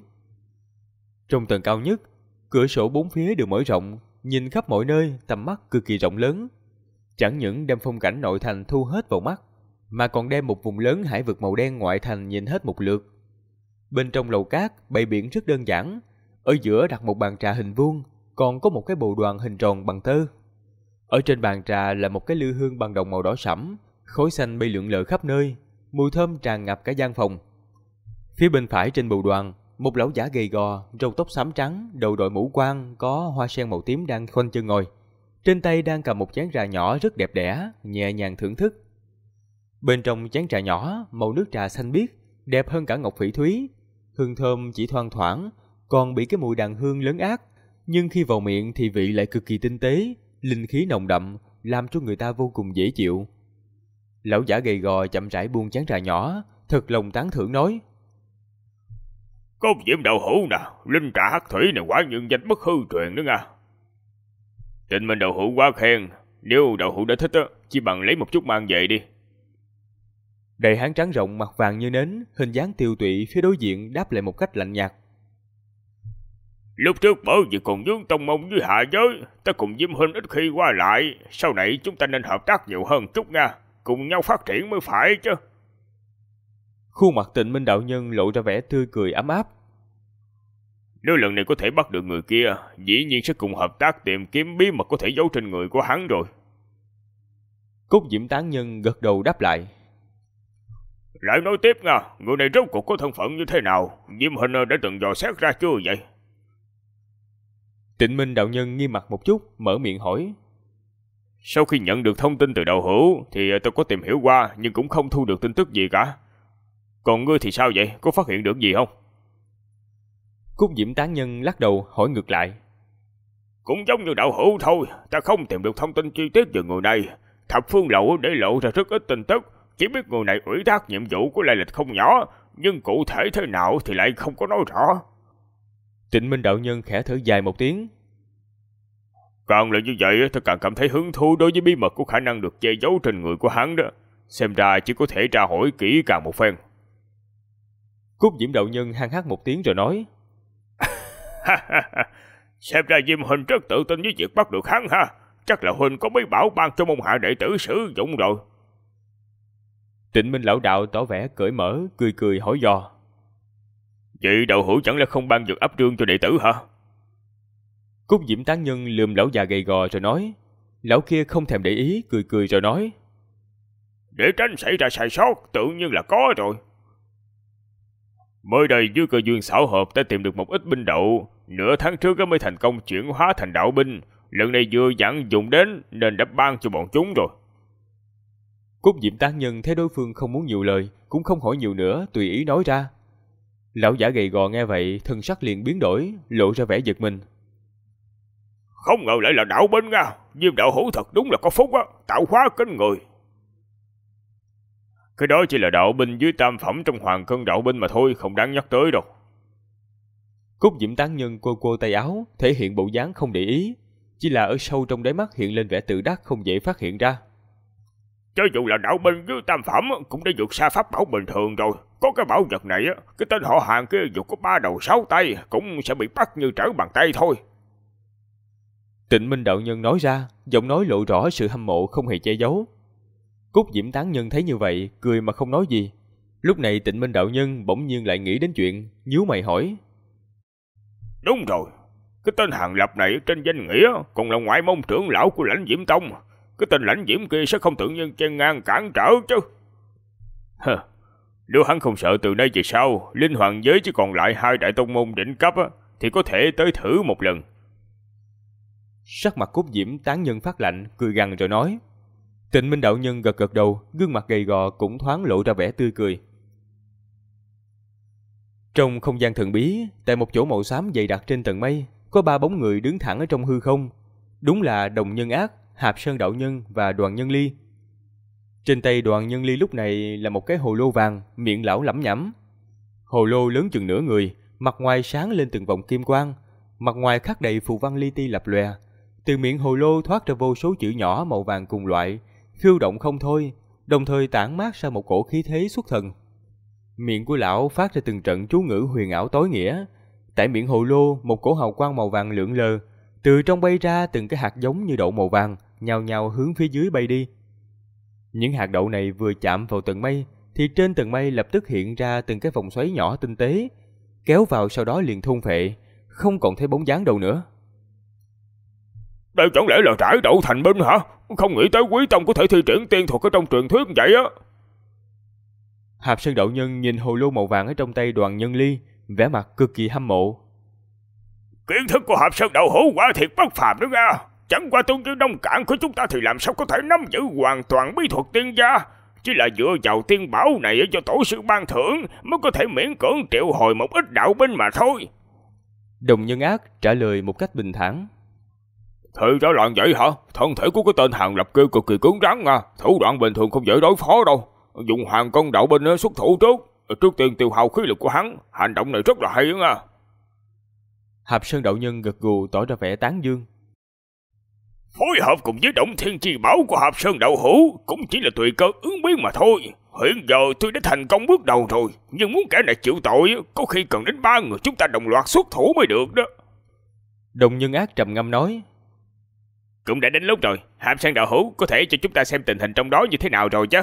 Trong tầng cao nhất, cửa sổ bốn phía đều mở rộng, nhìn khắp mọi nơi, tầm mắt cực kỳ rộng lớn. Chẳng những đem phong cảnh nội thành thu hết vào mắt, mà còn đem một vùng lớn hải vực màu đen ngoại thành nhìn hết một lượt. Bên trong lầu cát bày biện rất đơn giản, ở giữa đặt một bàn trà hình vuông, còn có một cái bồ đoàn hình tròn bằng tơ. Ở trên bàn trà là một cái lư hương bằng đồng màu đỏ sẫm, khói xanh bay lượn lờ khắp nơi, mùi thơm tràn ngập cả gian phòng. Phía bên phải trên bồ đoàn, một lão giả gầy gò, râu tóc xám trắng, đầu đội mũ quan, có hoa sen màu tím đang khoanh chân ngồi. Trên tay đang cầm một chén trà nhỏ rất đẹp đẽ, nhẹ nhàng thưởng thức. Bên trong chén trà nhỏ, màu nước trà xanh biếc, đẹp hơn cả ngọc phỉ thúy. Hương thơm chỉ thoang thoảng, còn bị cái mùi đàn hương lấn át, nhưng khi vào miệng thì vị lại cực kỳ tinh tế, linh khí nồng đậm, làm cho người ta vô cùng dễ chịu. Lão giả gầy gò chậm rãi buông chén trà nhỏ, thật lòng tán thưởng nói:
Cốt diễm đậu hũ nè, linh trà hắc thủy này quả nhiên danh bất hư truyền nữa nha. Tịnh Minh đậu hũ quá khen, nếu đậu hũ đã thích á, chỉ bằng lấy một chút mang về đi.
Đại hán trắng rộng mặt vàng như nến, hình dáng tiều tụy phía đối diện đáp lại một cách lạnh nhạt:
Lúc trước bởi vì cùng Dương Tông Mông với hạ giới, ta cùng Diêm Huynh ít khi qua lại, sau này chúng ta nên hợp tác nhiều hơn chút nha, cùng nhau phát triển mới phải chứ.
Khuôn mặt Tịnh Minh đạo nhân lộ ra vẻ tươi cười ấm áp.
Nếu lần này có thể bắt được người kia, dĩ nhiên sẽ cùng hợp tác tìm kiếm bí mật có thể giấu trên người của hắn rồi.
Cốt diễm tán nhân gật đầu đáp lại:
Lại nói tiếp nha, người này rốt cuộc có thân phận như thế nào, Diêm Huynh đã từng dò xét ra chưa vậy?
Tịnh Minh đạo nhân nghiêm mặt một chút, mở miệng hỏi:
Sau khi nhận được thông tin từ đạo hữu thì tôi có tìm hiểu qua, nhưng cũng không thu được tin tức gì cả. Còn ngươi thì sao vậy, có phát hiện được gì không?
Cốt diễm tán nhân lắc đầu hỏi ngược lại:
Cũng giống như đạo hữu thôi, ta không tìm được thông tin chi tiết về người này. Thập Phương Lầu để lộ ra rất ít tin tức, chỉ biết người này ủy thác nhiệm vụ của lai lịch không nhỏ, nhưng cụ thể thế nào thì lại không có nói rõ.
Tịnh Minh đạo nhân khẽ thở dài một tiếng:
Càng là như vậy, ta càng cảm thấy hứng thú đối với bí mật của khả năng được che giấu trên người của hắn đó. Xem ra chỉ có thể tra hỏi kỹ càng một phen.
Cốt diễm đạo nhân han hát một tiếng rồi nói:
Xem ra Diêm Huynh rất tự tin với việc bắt được hắn ha. chắc là huynh có bí bảo ban cho môn hạ đệ tử sử dụng rồi.
Tịnh Minh lão đạo tỏ vẻ cởi mở, cười cười hỏi dò.
Vậy đạo hữu chẳng lẽ không ban dược áp trương cho đệ tử hả?
Cúc Diễm tán nhân lườm lão già gầy gò rồi nói. Lão kia không thèm để ý, cười cười rồi nói.
Để tránh xảy ra sai sót, tự nhiên là có rồi. Mới đây dưới cơ duyên xảo hợp ta tìm được một ít binh đậu, nửa tháng trước mới thành công chuyển hóa thành đạo binh, lần này vừa dặn dùng đến nên đã ban cho bọn chúng rồi.
Cúc Diễm tán nhân thấy đối phương không muốn nhiều lời, cũng không hỏi nhiều nữa, tùy ý nói ra. Lão giả gầy gò nghe vậy, thân sắc liền biến đổi, lộ ra vẻ giật mình.
Không ngờ lại là đạo binh nha, Diêm đạo hữu thật đúng là có phúc á, tạo hóa kinh người. Cái đó chỉ là đạo binh dưới tam phẩm trong hoàng cân đạo binh mà thôi, không đáng nhắc tới đâu.
Cúc Diễm tán nhân cô tay áo, thể hiện bộ dáng không để ý, chỉ là ở sâu trong đáy mắt hiện lên vẻ tự đắc không dễ phát hiện ra.
Cho dù là đạo binh dưới tam phẩm cũng đã vượt xa pháp bảo bình thường rồi. Có cái bảo vật này, cái tên họ Hàng kia dù có 3 đầu 6 tay cũng sẽ bị bắt như trở bàn tay thôi.
Tịnh Minh đạo nhân nói ra, giọng nói lộ rõ sự hâm mộ không hề che giấu. Cúc Diễm tán nhân thấy như vậy, cười mà không nói gì. Lúc này Tịnh Minh đạo nhân bỗng nhiên lại nghĩ đến chuyện, nhíu mày hỏi.
Đúng rồi, cái tên Hàng Lập này trên danh nghĩa còn là ngoại môn trưởng lão của Lãnh Diễm Tông. Cái tên Lãnh Diễm kia sẽ không tự nhiên chen ngang cản trở chứ. Nếu hắn không sợ từ nay về sau linh hoàng giới chỉ còn lại 2 đại tông môn đỉnh cấp thì có thể tới thử một lần.
Sắc mặt Cúc Diễm tán nhân phát lạnh, cười gằn rồi nói. Tịnh Minh đạo nhân gật gật đầu, gương mặt gầy gò cũng thoáng lộ ra vẻ tươi cười. Trong không gian thần bí, tại một chỗ màu xám dày đặc trên tầng mây, có 3 bóng người đứng thẳng ở trong hư không. Đúng là Đồng Nhân Ác, Hạp Sơn đạo nhân và Đoàn Nhân Ly. Trên tay Đoàn Nhân Ly lúc này là một cái hồ lô vàng, miệng lão lẩm nhẩm. Hồ lô lớn chừng nửa người, mặt ngoài sáng lên từng vòng kim quang, mặt ngoài khắc đầy phù văn li ti lập lòe. Từ miệng hồ lô thoát ra vô số chữ nhỏ màu vàng cùng loại, phiêu động không thôi, đồng thời tản mát ra một cổ khí thế xuất thần. Miệng của lão phát ra từng trận chú ngữ huyền ảo tối nghĩa. Tại miệng hồ lô, một cổ hào quang màu vàng lượn lờ, từ trong bay ra từng cái hạt giống như đậu màu vàng, nhào nhào hướng phía dưới bay đi. Những hạt đậu này vừa chạm vào tầng mây, thì trên tầng mây lập tức hiện ra từng cái vòng xoáy nhỏ tinh tế, kéo vào sau đó liền thôn phệ, không còn thấy bóng dáng đâu nữa.
Đây chẳng lẽ là trải đậu thành binh hả? Không nghĩ tới Quý Tông có thể thi triển tiên thuật ở trong truyền thuyết vậy á.
Hạp Sơn đạo nhân nhìn hồ lô màu vàng ở trong tay Đoàn Nhân Ly, vẻ mặt cực kỳ hâm mộ.
Kiến thức của Hạp Sơn đạo hữu quả thiệt bất phàm đó nha. Chẳng qua tôn dương Đông Cảng của chúng ta thì làm sao có thể nắm giữ hoàn toàn bí thuật tiên gia. Chỉ là dựa vào tiên bảo này cho tổ sư ban thưởng mới có thể miễn cưỡng triệu hồi một ít đạo binh mà thôi.
Đồng Nhân Ác trả lời một cách bình thản.
Thì ra là vậy hả? Thân thể của cái tên Hàng Lập kia cực kỳ cứng rắn nha, thủ đoạn bình thường không dễ đối phó đâu. Dùng hàng cân đạo binh xuất thủ trước tiên tiêu hao khí lực của hắn, hành động này rất là hay nha.
Hạp Sơn đạo nhân gật gù tỏ ra vẻ tán dương.
Phối hợp cùng với Động Thiên Chi Bảo của Hạp Sơn đạo hữu cũng chỉ là tùy cơ ứng biến mà thôi. Hiện giờ tôi đã thành công bước đầu rồi, nhưng muốn kẻ này chịu tội có khi cần đến 3 người chúng ta đồng loạt xuất thủ mới được đó.
Đồng Nhân Ác trầm ngâm nói.
Cũng đã đến lúc rồi, Hạp Sơn đạo hữu có thể cho chúng ta xem tình hình trong đó như thế nào rồi chứ.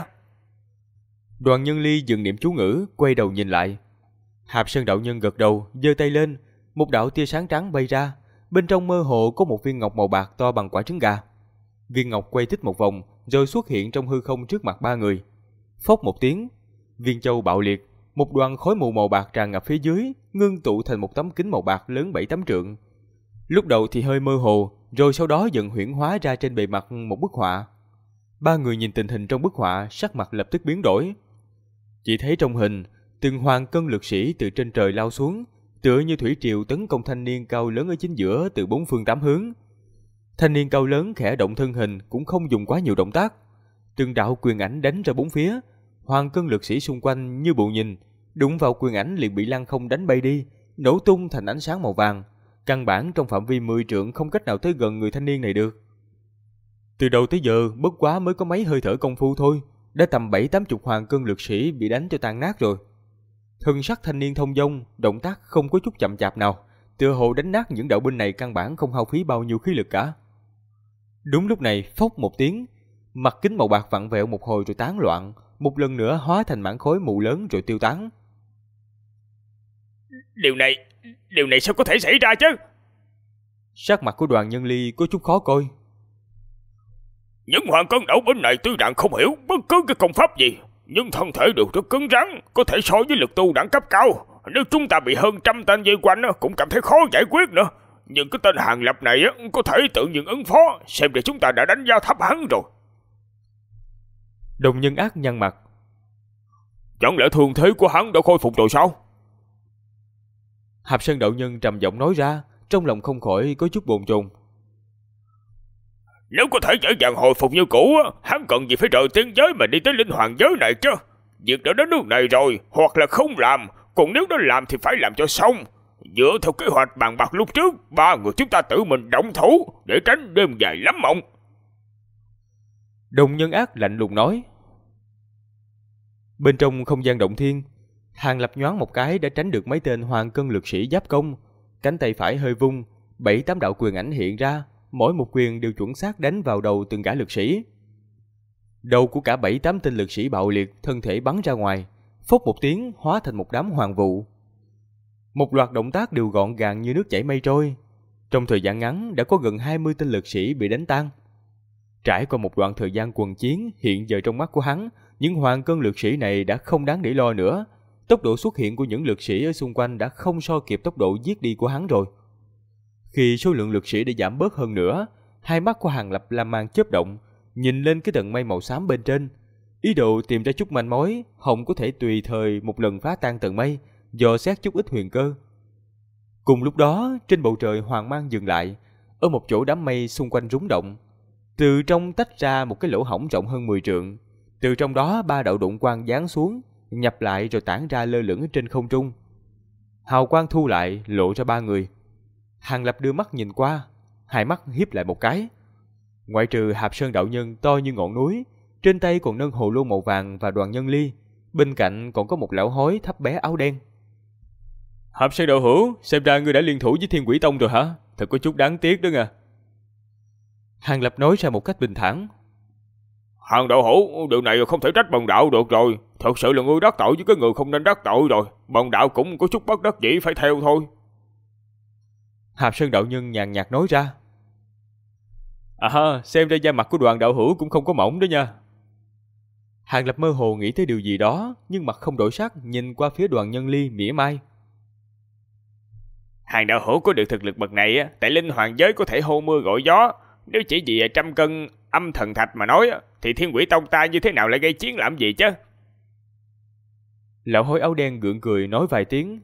Đoàn Nhân Ly dừng niệm chú ngữ, quay đầu nhìn lại. Hạp Sơn đạo nhân gật đầu, giơ tay lên, một đạo tia sáng trắng bay ra, bên trong mơ hồ có một viên ngọc màu bạc to bằng quả trứng gà. Viên ngọc quay thích một vòng, rồi xuất hiện trong hư không trước mặt 3 người. Phốc một tiếng, viên châu bạo liệt, một đoàn khói mù màu bạc tràn ngập phía dưới, ngưng tụ thành một tấm kính màu bạc lớn 7-8 trượng. Lúc đầu thì hơi mơ hồ, rồi sau đó dần huyễn hóa ra trên bề mặt một bức họa. 3 người nhìn tình hình trong bức họa, sắc mặt lập tức biến đổi. Chỉ thấy trong hình, từng hoàng cân lực sĩ từ trên trời lao xuống, tựa như thủy triều tấn công thanh niên cao lớn ở chính giữa từ 4 phương 8 hướng. Thanh niên cao lớn khẽ động thân hình cũng không dùng quá nhiều động tác. Từng đạo quyền ảnh đánh ra bốn phía, hoàng cân lực sĩ xung quanh như bộ nhìn, đụng vào quyền ảnh liền bị lăng không đánh bay đi, nổ tung thành ánh sáng màu vàng. Căn bản trong phạm vi 10 trượng không cách nào tới gần người thanh niên này được. Từ đầu tới giờ bất quá mới có mấy hơi thở công phu thôi, đã tầm 7-80 hoàng cân lực sĩ bị đánh cho tan nát rồi. Thân sắc thanh niên thông dong, động tác không có chút chậm chạp nào, tựa hồ đánh nát những đạo binh này căn bản không hao phí bao nhiêu khí lực cả. Đúng lúc này, phốc một tiếng, mặt kính màu bạc vặn vẹo một hồi rồi tán loạn, một lần nữa hóa thành mảng khói mù lớn rồi tiêu tán.
Điều này sao có thể xảy ra chứ?
Sắc mặt của Đoàn Nhân Ly có chút khó coi.
Những hoàng cân đảo bên này tuy rằng không hiểu bất cứ cái công pháp gì, nhưng thân thể đều rất cứng rắn, có thể so với lực tu đẳng cấp cao. Nếu chúng ta bị hơn trăm tên vây quanh cũng cảm thấy khó giải quyết nữa. Nhưng cái tên Hàng Lập này có thể tự nhiên ứng phó, xem ra chúng ta đã đánh giá thấp hắn rồi.
Đồng Nhân Ác nhăn mặt.
Chẳng lẽ thương thế của hắn đã khôi phục rồi sao?
Hạp Sơn đạo nhân trầm giọng nói ra, trong lòng không khỏi có chút bồn chồn.
Nếu có thể dễ dàng hồi phục như cũ, hắn cần gì phải rời tiên giới mà đi tới linh hoàng giới này chứ? Việc đã đến nước này rồi, hoặc là không làm, còn nếu đã làm thì phải làm cho xong. Dựa theo kế hoạch bàn bạc lúc trước, ba người chúng ta tự mình động thủ để tránh đêm dài lắm mộng.
Đồng Nhân Ác lạnh lùng nói. Bên trong không gian động thiên, Hàng Lập nhoáng một cái đã tránh được mấy tên hoàng cân lực sĩ giáp công. Cánh tay phải hơi vung, 7-8 đạo quyền ảnh hiện ra, mỗi một quyền đều chuẩn xác đánh vào đầu từng gã lực sĩ. Đầu của cả 7-8 tên lực sĩ bạo liệt, thân thể bắn ra ngoài, phốc một tiếng hóa thành một đám hoàng vụ. Một loạt động tác đều gọn gàng như nước chảy mây trôi. Trong thời gian ngắn đã có gần 20 tên lực sĩ bị đánh tan. Trải qua một đoạn thời gian quần chiến, hiện giờ trong mắt của hắn, những hoàng cân lực sĩ này đã không đáng để lo nữa. Tốc độ xuất hiện của những lực sĩ ở xung quanh đã không so kịp tốc độ giết đi của hắn rồi. Khi số lượng lực sĩ đã giảm bớt hơn nữa, hai mắt của Hàng Lập lam mang chớp động, nhìn lên cái tầng mây màu xám bên trên, ý đồ tìm ra chút manh mối, hồng có thể tùy thời một lần phá tan tầng mây, dò xét chút ít huyền cơ. Cùng lúc đó, trên bầu trời hoàng mang dừng lại, ở một chỗ đám mây xung quanh rúng động, từ trong tách ra một cái lỗ hổng rộng hơn 10 trượng, từ trong đó 3 đạo đụng quang giáng xuống, nhập lại rồi tản ra lơ lửng trên không trung. Hào quang thu lại, lộ ra 3 người. Hàng Lập đưa mắt nhìn qua, hai mắt híp lại một cái. Ngoại trừ Hạp Sơn đạo nhân to như ngọn núi, trên tay còn nâng hồ lô màu vàng và Đoàn Nhân Ly, bên cạnh còn có một lão hối thấp bé áo đen. Hạp Sơn đạo hữu, xem ra ngươi đã liên thủ với Thiên Quỷ Tông rồi hả? Thật có chút đáng tiếc đó nha. Hàng Lập nói ra một cách bình thản.
Hàng đạo hữu, điều này không thể trách bần đạo được rồi. Thật sự là ngươi đắc tội với cái người không nên đắc tội rồi. Bần đạo cũng có chút bất đắc dĩ phải theo thôi.
Hạp Sơn đạo nhân nhàn nhạt nói ra. Xem ra da mặt của Đoàn đạo hữu cũng không có mỏng đó nha. Hàng Lập mơ hồ nghĩ tới điều gì đó, nhưng mặt không đổi sắc, nhìn qua phía Đoàn Nhân Ly mỉa mai.
Hàng đạo hữu có được thực lực bậc này, tại linh hoàng giới có thể hô mưa gọi gió. Nếu chỉ vì 100 cân âm thần thạch mà nói, thì Thiên Quỷ Tông ta như thế nào lại gây chiến làm gì chứ?
Lão hối áo đen gượng cười nói vài tiếng.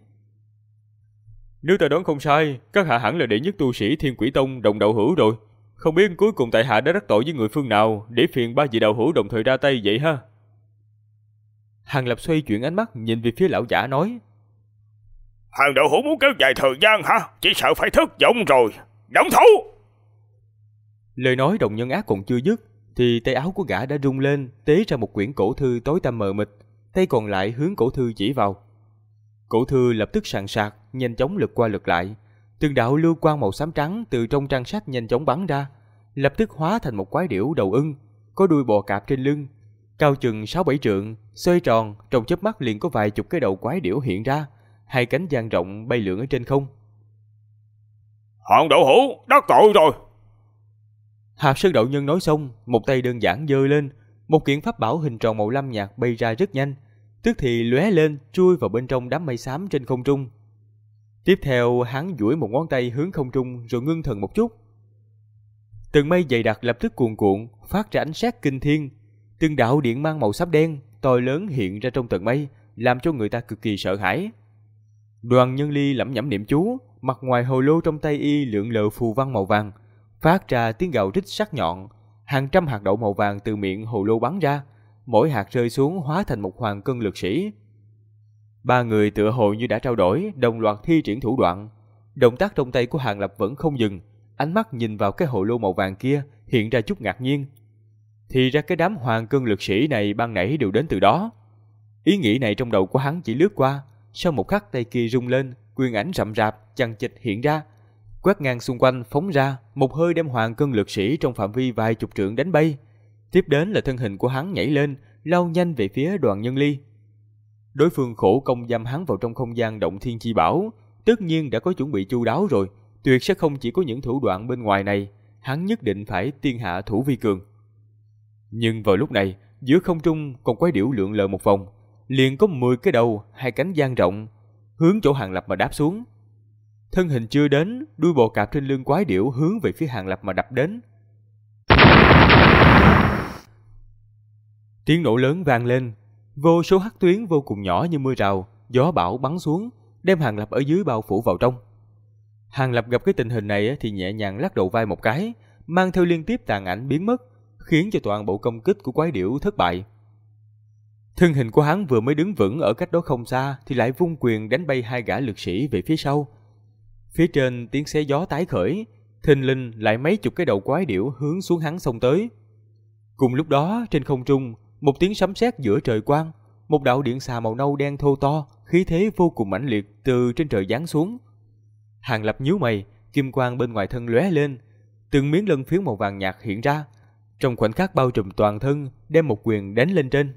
Nếu ta đoán không sai, các hạ hẳn là đệ nhất tu sĩ Thiên Quỷ Tông đồng đạo hữu rồi. Không biết cuối cùng tại hạ đã đắc tội với người phương nào để phiền ba vị đạo hữu đồng thời ra tay vậy ha? Hàng Lập xoay chuyển ánh mắt nhìn về phía lão giả nói.
Hàng đạo hữu muốn kéo dài thời gian hả? Chỉ sợ phải thất vọng rồi. Động thủ!
Lời nói Đồng Nhân Ác còn chưa dứt, thì tay áo của gã đã rung lên, tế ra một quyển cổ thư tối tăm mờ mịt, tay còn lại hướng cổ thư chỉ vào. Cổ thư lập tức sàn sạc, nhanh chóng lật qua lật lại. Từng đạo lưu quang màu xám trắng từ trong trang sách nhanh chóng bắn ra, lập tức hóa thành một quái điểu đầu ưng, có đuôi bò cạp trên lưng, cao chừng 6-7 trượng, xoay tròn, trong chớp mắt liền có vài chục cái đầu quái điểu hiện ra, hai cánh dang rộng bay lượn ở trên không.
Hàng đạo hữu, đắc tội rồi!
Hạp Sơn đạo nhân nói xong, một tay đơn giản giơ lên, một kiện pháp bảo hình tròn màu lam nhạt bay ra rất nhanh, tức thì lóe lên, chui vào bên trong đám mây xám trên không trung. Tiếp theo, hắn duỗi một ngón tay hướng không trung rồi ngưng thần một chút. Từng mây dày đặc lập tức cuồn cuộn, phát ra ánh sát kinh thiên. Từng đạo điện mang màu xám đen, to lớn hiện ra trong tầng mây, làm cho người ta cực kỳ sợ hãi. Đoàn Nhân Ly lẩm nhẩm niệm chú, mặt ngoài hồ lô trong tay y lượn lờ phù văn màu vàng, phát ra tiếng gào rít sắc nhọn. Hàng trăm hạt đậu màu vàng từ miệng hồ lô bắn ra, mỗi hạt rơi xuống hóa thành một hoàng cân lực sĩ. Ba người tựa hồ như đã trao đổi, đồng loạt thi triển thủ đoạn. Động tác trong tay của Hàng Lập vẫn không dừng, ánh mắt nhìn vào cái hồ lô màu vàng kia hiện ra chút ngạc nhiên. Thì ra cái đám hoàng cân lực sĩ này ban nãy đều đến từ đó. Ý nghĩ này trong đầu của hắn chỉ lướt qua, sau một khắc tay kia rung lên, quyền ảnh rậm rạp chằng chịt hiện ra. quét ngang xung quanh phóng ra, một hơi đem Hoàng Cân lực sĩ trong phạm vi vài chục trượng đánh bay. Tiếp đến là thân hình của hắn nhảy lên, lao nhanh về phía Đoàn Nhân Ly. Đối phương khổ công giam hắn vào trong không gian động thiên chi bảo, tất nhiên đã có chuẩn bị chu đáo rồi, tuyệt sẽ không chỉ có những thủ đoạn bên ngoài này, hắn nhất định phải tiên hạ thủ vi cường. Nhưng vào lúc này, giữa không trung con quái điểu lượn lờ một vòng, liền có 10 cái đầu, 2 cánh dang rộng, hướng chỗ Hàng Lập mà đáp xuống. Thân hình chưa đến, đuôi bò cạp trên lưng quái điểu hướng về phía Hàng Lập mà đập đến. Tiếng nổ lớn vang lên, vô số hắc tuyến vô cùng nhỏ như mưa rào, gió bão bắn xuống, đem Hàng Lập ở dưới bao phủ vào trong. Hàng Lập gặp cái tình hình này thì nhẹ nhàng lắc đầu vai một cái, mang theo liên tiếp tàn ảnh biến mất, khiến cho toàn bộ công kích của quái điểu thất bại. Thân hình của hắn vừa mới đứng vững ở cách đó không xa thì lại vung quyền đánh bay 2 gã lực sĩ về phía sau. Phía trên tiếng xé gió tái khởi, thình lình lại mấy chục cái đầu quái điểu hướng xuống hắn xông tới. Cùng lúc đó trên không trung, một tiếng sấm sét giữa trời quang, một đạo điện xà màu nâu đen thô to, khí thế vô cùng mãnh liệt từ trên trời giáng xuống. Hàng Lập nhíu mày, kim quang bên ngoài thân lóe lên, từng miếng lân phiến màu vàng nhạt hiện ra, trong khoảnh khắc bao trùm toàn thân, đem một quyền đánh lên trên.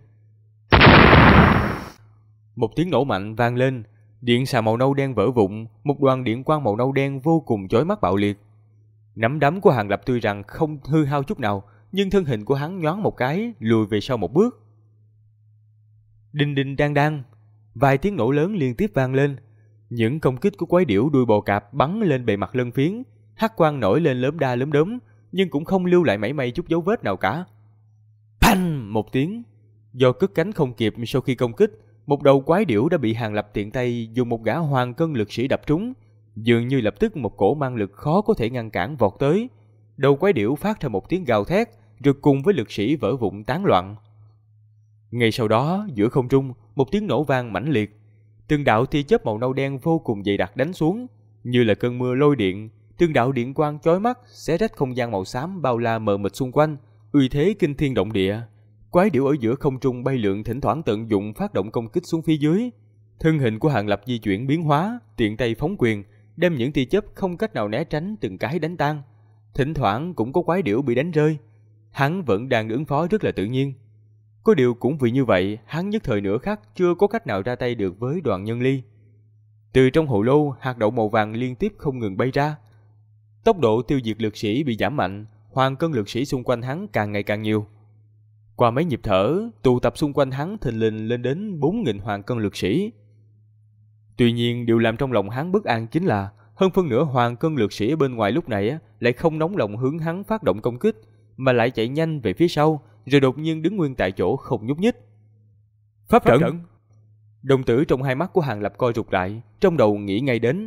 Một tiếng nổ mạnh vang lên, điện xà màu nâu đen vỡ vụn, một đoàn điện quang màu nâu đen vô cùng chói mắt bạo liệt. Nắm đấm của Hàng Lập tuy rằng không hư hao chút nào, nhưng thân hình của hắn nhoáng một cái, lùi về sau một bước. Đinh đinh đang đang, vài tiếng nổ lớn liên tiếp vang lên. Những công kích của quái điểu đuôi bò cạp bắn lên bề mặt lân phiến, hắc quang nổi lên lốm đa lốm đốm, nhưng cũng không lưu lại mảy may chút dấu vết nào cả. Phanh một tiếng, do cất cánh không kịp sau khi công kích, một đầu quái điểu đã bị Hàng Lập tiện tay dùng một gã Hoàng Cân lực sĩ đập trúng, dường như lập tức một cổ mang lực khó có thể ngăn cản vọt tới. Đầu quái điểu phát ra một tiếng gào thét, rồi cùng với lực sĩ vỡ vụn tán loạn. Ngay sau đó, giữa không trung, một tiếng nổ vang mãnh liệt, từng đạo tia chớp màu nâu đen vô cùng dày đặc đánh xuống, như là cơn mưa lôi điện, từng đạo điện quang chói mắt xé rách không gian màu xám bao la mờ mịt xung quanh, uy thế kinh thiên động địa. Quái điểu ở giữa không trung bay lượn, thỉnh thoảng tận dụng phát động công kích xuống phía dưới. Thân hình của Hàng Lập di chuyển biến hóa, tiện tay phóng quyền, đem những tia chớp không cách nào né tránh từng cái đánh tan. Thỉnh thoảng cũng có quái điểu bị đánh rơi, hắn vẫn đang ứng phó rất là tự nhiên. Có điều cũng vì như vậy, hắn nhất thời nửa khắc chưa có cách nào ra tay được với Đoàn Nhân Ly. Từ trong hồ lô, hạt đậu màu vàng liên tiếp không ngừng bay ra. Tốc độ tiêu diệt lực sĩ bị giảm mạnh, Hoàng Cân lực sĩ xung quanh hắn càng ngày càng nhiều. Qua mấy nhịp thở, tụ tập xung quanh hắn thình lình lên đến 4.000 Hoàng Cân lực sĩ. Tuy nhiên, điều làm trong lòng hắn bất an chính là hơn phân nửa Hoàng Cân lực sĩ bên ngoài lúc này lại không nóng lòng hướng hắn phát động công kích, mà lại chạy nhanh về phía sau, rồi đột nhiên đứng nguyên tại chỗ không nhúc nhích. Pháp trận! Đồng tử trong hai mắt của Hàng Lập co rụt lại, trong đầu nghĩ ngay đến.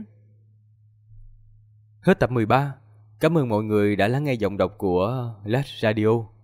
Hết tập 13. Cảm ơn mọi người đã lắng nghe giọng đọc của Last Radio.